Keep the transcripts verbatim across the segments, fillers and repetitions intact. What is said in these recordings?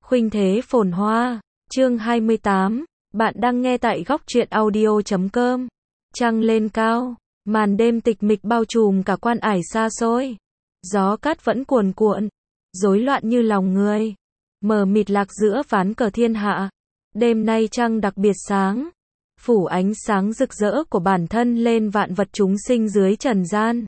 Khuynh thế phồn hoa, chương hai mươi tám, bạn đang nghe tại góc truyện audio chấm com. Trăng lên cao, màn đêm tịch mịch bao trùm cả quan ải xa xôi. Gió cát vẫn cuồn cuộn, rối loạn như lòng người. Mờ mịt lạc giữa ván cờ thiên hạ. Đêm nay trăng đặc biệt sáng, phủ ánh sáng rực rỡ của bản thân lên vạn vật chúng sinh dưới trần gian.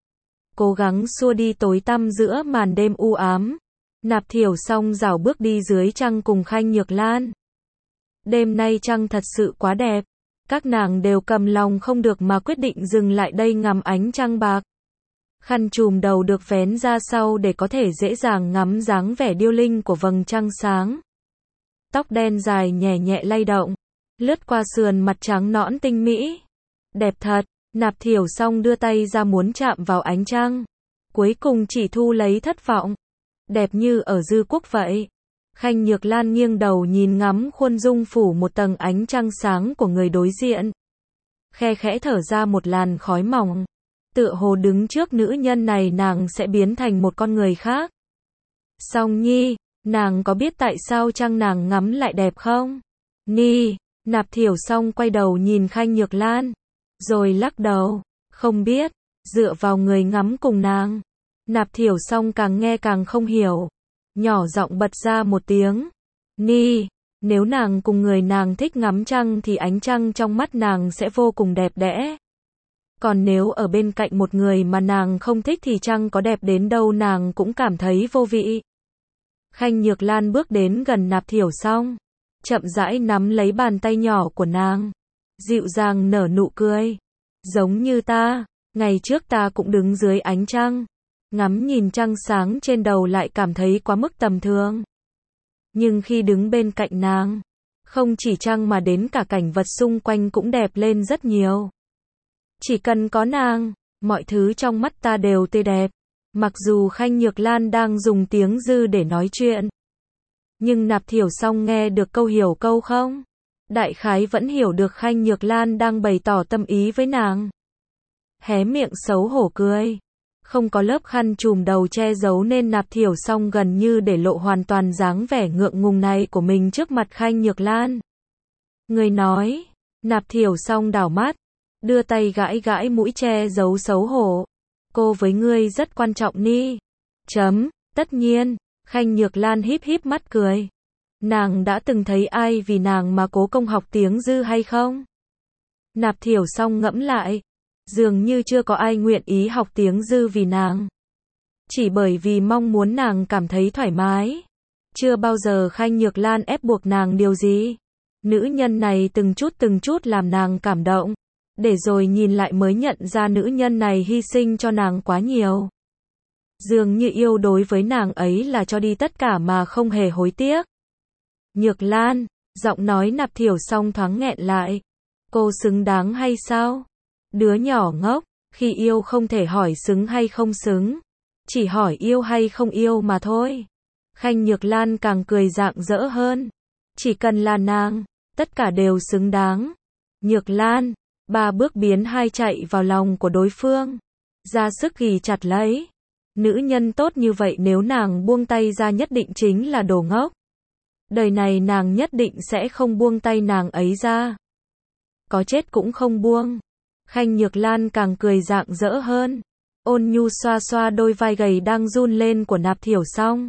Cố gắng xua đi tối tăm giữa màn đêm u ám. Nạp Thiểu Song rảo bước đi dưới trăng cùng Khanh Nhược Lan. Đêm nay trăng thật sự quá đẹp. Các nàng đều cầm lòng không được mà quyết định dừng lại đây ngắm ánh trăng bạc. Khăn trùm đầu được vén ra sau để có thể dễ dàng ngắm dáng vẻ điêu linh của vầng trăng sáng. Tóc đen dài nhẹ nhẹ lay động, lướt qua sườn mặt trắng nõn tinh mỹ. Đẹp thật, Nạp Thiểu Song đưa tay ra muốn chạm vào ánh trăng. Cuối cùng chỉ thu lấy thất vọng. Đẹp như ở dư quốc vậy. Khanh Nhược Lan nghiêng đầu nhìn ngắm khuôn dung phủ một tầng ánh trăng sáng của người đối diện. Khe khẽ thở ra một làn khói mỏng. Tựa hồ đứng trước nữ nhân này nàng sẽ biến thành một con người khác. Song Nhi, nàng có biết tại sao trăng nàng ngắm lại đẹp không? Ni, Nạp Thiểu Song quay đầu nhìn Khanh Nhược Lan. Rồi lắc đầu, không biết, dựa vào người ngắm cùng nàng. Nạp Thiểu Song càng nghe càng không hiểu. Nhỏ giọng bật ra một tiếng. Ni, nếu nàng cùng người nàng thích ngắm trăng thì ánh trăng trong mắt nàng sẽ vô cùng đẹp đẽ. Còn nếu ở bên cạnh một người mà nàng không thích thì trăng có đẹp đến đâu nàng cũng cảm thấy vô vị. Khanh Nhược Lan bước đến gần Nạp Thiểu Song, chậm rãi nắm lấy bàn tay nhỏ của nàng, dịu dàng nở nụ cười. Giống như ta, ngày trước ta cũng đứng dưới ánh trăng, ngắm nhìn trăng sáng trên đầu lại cảm thấy quá mức tầm thường. Nhưng khi đứng bên cạnh nàng, không chỉ trăng mà đến cả cảnh vật xung quanh cũng đẹp lên rất nhiều. Chỉ cần có nàng, mọi thứ trong mắt ta đều tươi đẹp. Mặc dù Khanh Nhược Lan đang dùng tiếng dư để nói chuyện, nhưng Nạp Thiểu Song nghe được câu hiểu câu không. Đại khái vẫn hiểu được Khanh Nhược Lan đang bày tỏ tâm ý với nàng. Hé miệng xấu hổ cười. Không có lớp khăn trùm đầu che giấu nên Nạp Thiểu Song gần như để lộ hoàn toàn dáng vẻ ngượng ngùng này của mình trước mặt Khanh Nhược Lan. Người nói, Nạp Thiểu Song đảo mắt, đưa tay gãi gãi mũi che giấu xấu hổ. Cô với ngươi rất quan trọng Ni. Chấm, tất nhiên, Khanh Nhược Lan híp híp mắt cười. Nàng đã từng thấy ai vì nàng mà cố công học tiếng dư hay không? Nạp Thiểu Song ngẫm lại. Dường như chưa có ai nguyện ý học tiếng dư vì nàng. Chỉ bởi vì mong muốn nàng cảm thấy thoải mái. Chưa bao giờ Khanh Nhược Lan ép buộc nàng điều gì. Nữ nhân này từng chút từng chút làm nàng cảm động. Để rồi nhìn lại mới nhận ra nữ nhân này hy sinh cho nàng quá nhiều. Dường như yêu đối với nàng ấy là cho đi tất cả mà không hề hối tiếc. Nhược Lan, giọng nói Nạp Thiểu Song thoáng nghẹn lại. Cô xứng đáng hay sao? Đứa nhỏ ngốc, khi yêu không thể hỏi xứng hay không xứng. Chỉ hỏi yêu hay không yêu mà thôi. Khanh Nhược Lan càng cười rạng rỡ hơn. Chỉ cần là nàng, tất cả đều xứng đáng. Nhược Lan, ba bước biến hai chạy vào lòng của đối phương. Ra sức ghì chặt lấy. Nữ nhân tốt như vậy nếu nàng buông tay ra nhất định chính là đồ ngốc. Đời này nàng nhất định sẽ không buông tay nàng ấy ra. Có chết cũng không buông. Khanh Nhược Lan càng cười rạng rỡ hơn. Ôn nhu xoa xoa đôi vai gầy đang run lên của Nạp Thiểu Song.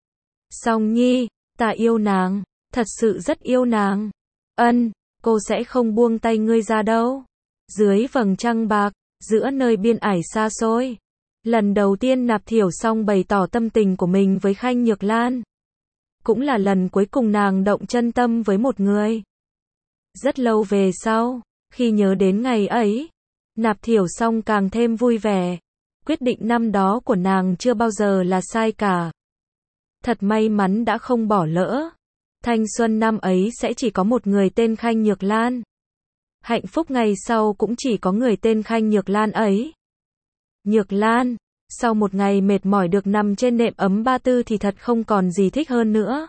Song Nhi, ta yêu nàng, thật sự rất yêu nàng. Ân, cô sẽ không buông tay ngươi ra đâu. Dưới vầng trăng bạc, giữa nơi biên ải xa xôi. Lần đầu tiên Nạp Thiểu Song bày tỏ tâm tình của mình với Khanh Nhược Lan. Cũng là lần cuối cùng nàng động chân tâm với một người. Rất lâu về sau, khi nhớ đến ngày ấy, Nạp Thiểu Song càng thêm vui vẻ. Quyết định năm đó của nàng chưa bao giờ là sai cả. Thật may mắn đã không bỏ lỡ. Thanh xuân năm ấy sẽ chỉ có một người tên Khanh Nhược Lan. Hạnh phúc ngày sau cũng chỉ có người tên Khanh Nhược Lan ấy. Nhược Lan, sau một ngày mệt mỏi được nằm trên nệm ấm ba tư thì thật không còn gì thích hơn nữa.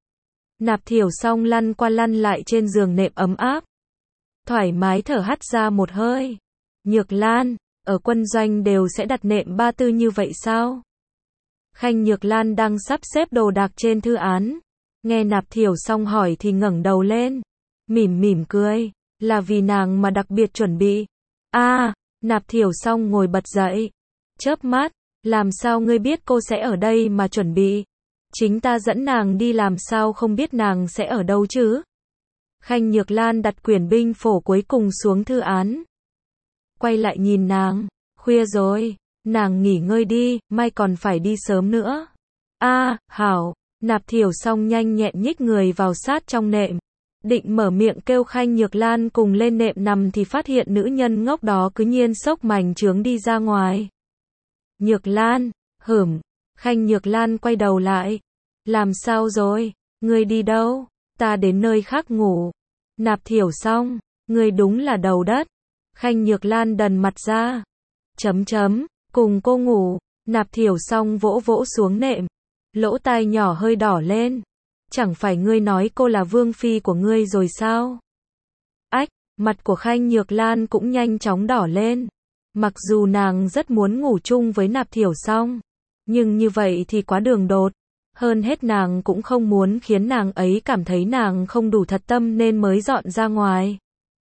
Nạp Thiểu Song lăn qua lăn lại trên giường nệm ấm áp. Thoải mái thở hắt ra một hơi. Nhược Lan, ở quân doanh đều sẽ đặt nệm ba tư như vậy sao? Khanh Nhược Lan đang sắp xếp đồ đạc trên thư án. Nghe Nạp Thiểu Song hỏi thì ngẩng đầu lên, mỉm mỉm cười, là vì nàng mà đặc biệt chuẩn bị. A, à, Nạp Thiểu Song ngồi bật dậy, chớp mắt, làm sao ngươi biết cô sẽ ở đây mà chuẩn bị? Chính ta dẫn nàng đi làm sao không biết nàng sẽ ở đâu chứ? Khanh Nhược Lan đặt quyển binh phổ cuối cùng xuống thư án. Quay lại nhìn nàng, khuya rồi, nàng nghỉ ngơi đi, mai còn phải đi sớm nữa. A, à, hảo, Nạp Thiểu Song nhanh nhẹn nhích người vào sát trong nệm. Định mở miệng kêu Khanh Nhược Lan cùng lên nệm nằm thì phát hiện nữ nhân ngốc đó cứ nhiên xốc mành trướng đi ra ngoài. Nhược Lan, hửm, Khanh Nhược Lan quay đầu lại. Làm sao rồi, ngươi đi đâu? Ta đến nơi khác ngủ. Nạp Thiểu Song, ngươi đúng là đầu đất. Khanh Nhược Lan đần mặt ra. Chấm chấm, cùng cô ngủ. Nạp Thiểu Song vỗ vỗ xuống nệm. Lỗ tai nhỏ hơi đỏ lên. Chẳng phải ngươi nói cô là vương phi của ngươi rồi sao? Ách, mặt của Khanh Nhược Lan cũng nhanh chóng đỏ lên. Mặc dù nàng rất muốn ngủ chung với Nạp Thiểu Song, nhưng như vậy thì quá đường đột. Hơn hết nàng cũng không muốn khiến nàng ấy cảm thấy nàng không đủ thật tâm nên mới dọn ra ngoài.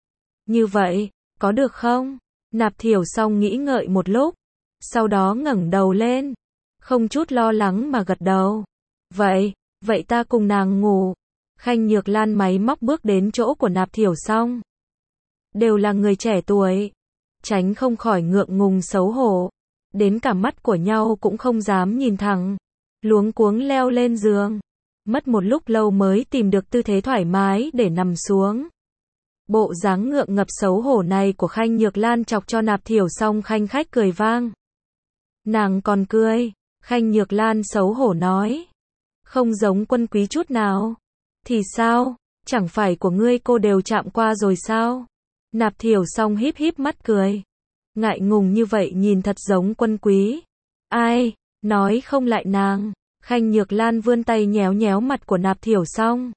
Như vậy, có được không? Nạp Thiểu Song nghĩ ngợi một lúc, sau đó ngẩng đầu lên, không chút lo lắng mà gật đầu. Vậy, vậy ta cùng nàng ngủ. Khanh Nhược Lan máy móc bước đến chỗ của Nạp Thiểu Song. Đều là người trẻ tuổi, tránh không khỏi ngượng ngùng xấu hổ, đến cả mắt của nhau cũng không dám nhìn thẳng, luống cuống leo lên giường, mất một lúc lâu mới tìm được tư thế thoải mái để nằm xuống. Bộ dáng ngượng ngập xấu hổ này của Khanh Nhược Lan chọc cho Nạp Thiểu Song khanh khách cười vang. Nàng còn cười, Khanh Nhược Lan xấu hổ nói, không giống Quân Quý chút nào. Thì sao, chẳng phải của ngươi cô đều chạm qua rồi sao? Nạp Thiểu Song híp híp mắt cười, ngại ngùng như vậy nhìn thật giống Quân Quý. Ai, nói không lại nàng. Khanh Nhược Lan vươn tay nhéo nhéo mặt của Nạp Thiểu Song.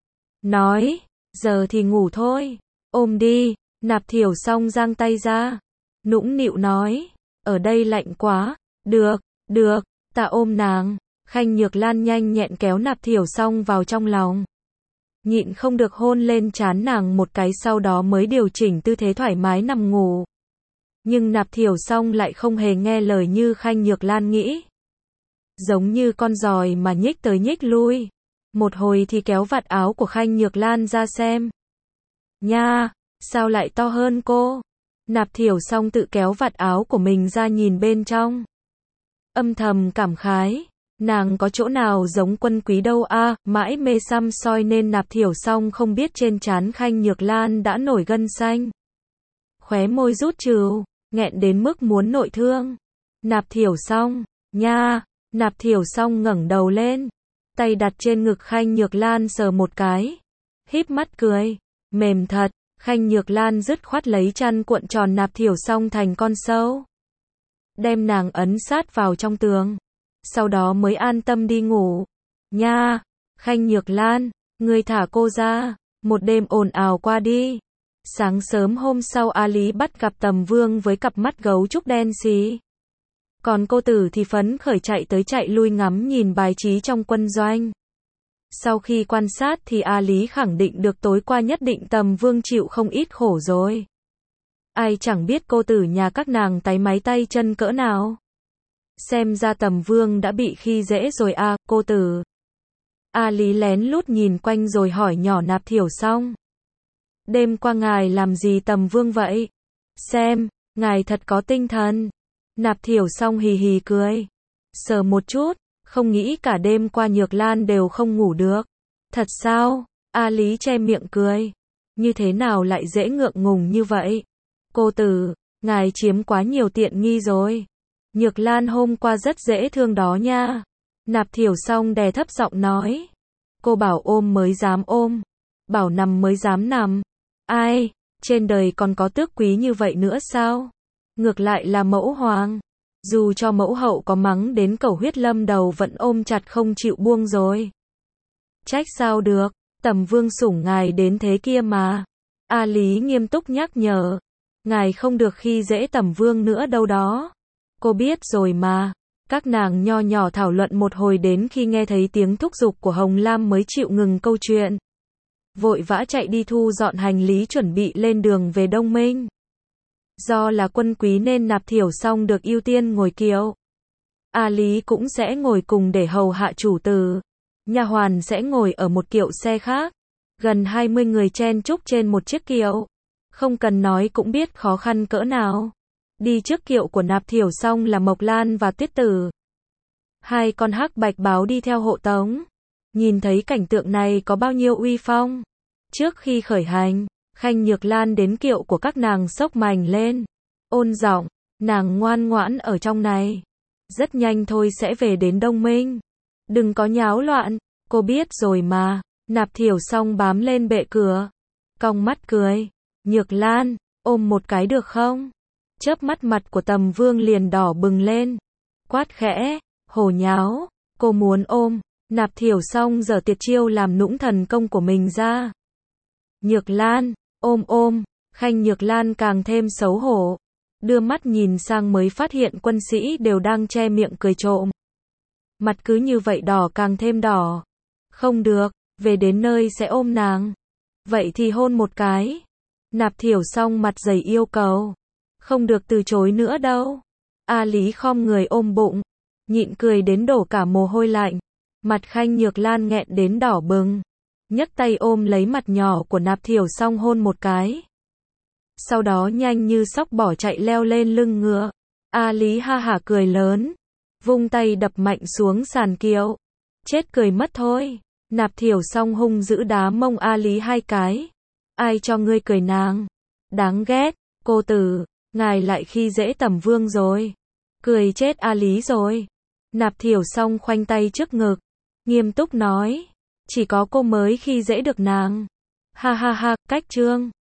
Nói, giờ thì ngủ thôi, ôm đi. Nạp Thiểu Song giang tay ra, nũng nịu nói, ở đây lạnh quá. Được, được, ta ôm nàng. Khanh Nhược Lan nhanh nhẹn kéo Nạp Thiểu Song vào trong lòng, nhịn không được hôn lên trán nàng một cái, sau đó mới điều chỉnh tư thế thoải mái nằm ngủ. Nhưng Nạp Thiểu Song lại không hề nghe lời như Khanh Nhược Lan nghĩ. Giống như con giòi mà nhích tới nhích lui. Một hồi thì kéo vạt áo của Khanh Nhược Lan ra xem. Nha, sao lại to hơn cô? Nạp Thiểu Song tự kéo vạt áo của mình ra nhìn bên trong, âm thầm cảm khái. Nàng có chỗ nào giống Quân Quý đâu a, à, mãi mê xăm soi nên Nạp Thiểu Song không biết trên trán Khanh Nhược Lan đã nổi gân xanh. Khóe môi rút trừ, nghẹn đến mức muốn nội thương. Nạp Thiểu Song, nha, Nạp Thiểu Song ngẩng đầu lên, tay đặt trên ngực Khanh Nhược Lan sờ một cái, híp mắt cười, mềm thật. Khanh Nhược Lan dứt khoát lấy chăn cuộn tròn Nạp Thiểu Song thành con sâu, đem nàng ấn sát vào trong tường, sau đó mới an tâm đi ngủ. Nha, Khanh Nhược Lan, ngươi thả cô ra. Một đêm ồn ào qua đi. Sáng sớm hôm sau A Lý bắt gặp Tầm Vương với cặp mắt gấu trúc đen xì. Còn cô tử thì phấn khởi chạy tới chạy lui ngắm nhìn bài trí trong quân doanh. Sau khi quan sát thì A Lý khẳng định được tối qua nhất định Tầm Vương chịu không ít khổ rồi. Ai chẳng biết cô tử nhà các nàng táy máy tay chân cỡ nào. Xem ra Tầm Vương đã bị khi dễ rồi à, cô tử. A Lý lén lút nhìn quanh rồi hỏi nhỏ Nạp Thiểu Song. Đêm qua ngài làm gì Tầm Vương vậy? Xem, ngài thật có tinh thần. Nạp Thiểu Song hì hì cười. Sờ một chút, không nghĩ cả đêm qua Nhược Lan đều không ngủ được. Thật sao? A Lý che miệng cười. Như thế nào lại dễ ngượng ngùng như vậy? Cô tử, ngài chiếm quá nhiều tiện nghi rồi. Nhược Lan hôm qua rất dễ thương đó nha. Nạp Thiểu Song đè thấp giọng nói. Cô bảo ôm mới dám ôm, bảo nằm mới dám nằm. Ai, trên đời còn có tước quý như vậy nữa sao? Ngược lại là mẫu hoàng. Dù cho mẫu hậu có mắng đến cầu huyết lâm đầu vẫn ôm chặt không chịu buông rồi. Trách sao được, Tầm Vương sủng ngài đến thế kia mà. A Lý nghiêm túc nhắc nhở. Ngài không được khi dễ Tầm Vương nữa đâu đó. Cô biết rồi mà. Các nàng nho nhỏ thảo luận một hồi đến khi nghe thấy tiếng thúc giục của Hồng Lam mới chịu ngừng câu chuyện. Vội vã chạy đi thu dọn hành lý chuẩn bị lên đường về Đông Minh. Do là quân quý nên Nạp Thiểu Song được ưu tiên ngồi kiệu. A Lý cũng sẽ ngồi cùng để hầu hạ chủ tử. Nha hoàn sẽ ngồi ở một kiệu xe khác. Gần hai mươi người chen chúc trên một chiếc kiệu. Không cần nói cũng biết khó khăn cỡ nào. Đi trước kiệu của Nạp Thiểu Song là Mộc Lan và Tuyết Tử. Hai con hắc bạch báo đi theo hộ tống. Nhìn thấy cảnh tượng này có bao nhiêu uy phong. Trước khi khởi hành, Khanh Nhược Lan đến kiệu của các nàng xốc mành lên. Ôn giọng, nàng ngoan ngoãn ở trong này. Rất nhanh thôi sẽ về đến Đông Minh. Đừng có nháo loạn, cô biết rồi mà. Nạp Thiểu Song bám lên bệ cửa. Cong mắt cười. Nhược Lan, ôm một cái được không? Chớp mắt mặt của Tầm Vương liền đỏ bừng lên. Quát khẽ, hồ nháo, cô muốn ôm. Nạp Thiểu Song giở tiệt chiêu làm nũng thần công của mình ra. Nhược Lan, ôm ôm. Khanh Nhược Lan càng thêm xấu hổ. Đưa mắt nhìn sang mới phát hiện quân sĩ đều đang che miệng cười trộm. Mặt cứ như vậy đỏ càng thêm đỏ. Không được, về đến nơi sẽ ôm nàng. Vậy thì hôn một cái. Nạp Thiểu Song mặt dày yêu cầu. Không được từ chối nữa đâu. A Lý khom người ôm bụng. Nhịn cười đến đổ cả mồ hôi lạnh. Mặt Khanh Nhược Lan nghẹn đến đỏ bừng. Nhấc tay ôm lấy mặt nhỏ của Nạp Thiểu Song hôn một cái. Sau đó nhanh như sóc bỏ chạy leo lên lưng ngựa. A Lý ha hả cười lớn. Vung tay đập mạnh xuống sàn kiệu. Chết cười mất thôi. Nạp Thiểu Song hung dữ đá mông A Lý hai cái. Ai cho ngươi cười nàng? Đáng ghét, cô tử, ngài lại khi dễ Tầm Vương rồi. Cười chết A Lý rồi. Nạp Thiểu Song khoanh tay trước ngực. Nghiêm túc nói. Chỉ có cô mới khi dễ được nàng. Ha ha ha, cách trương.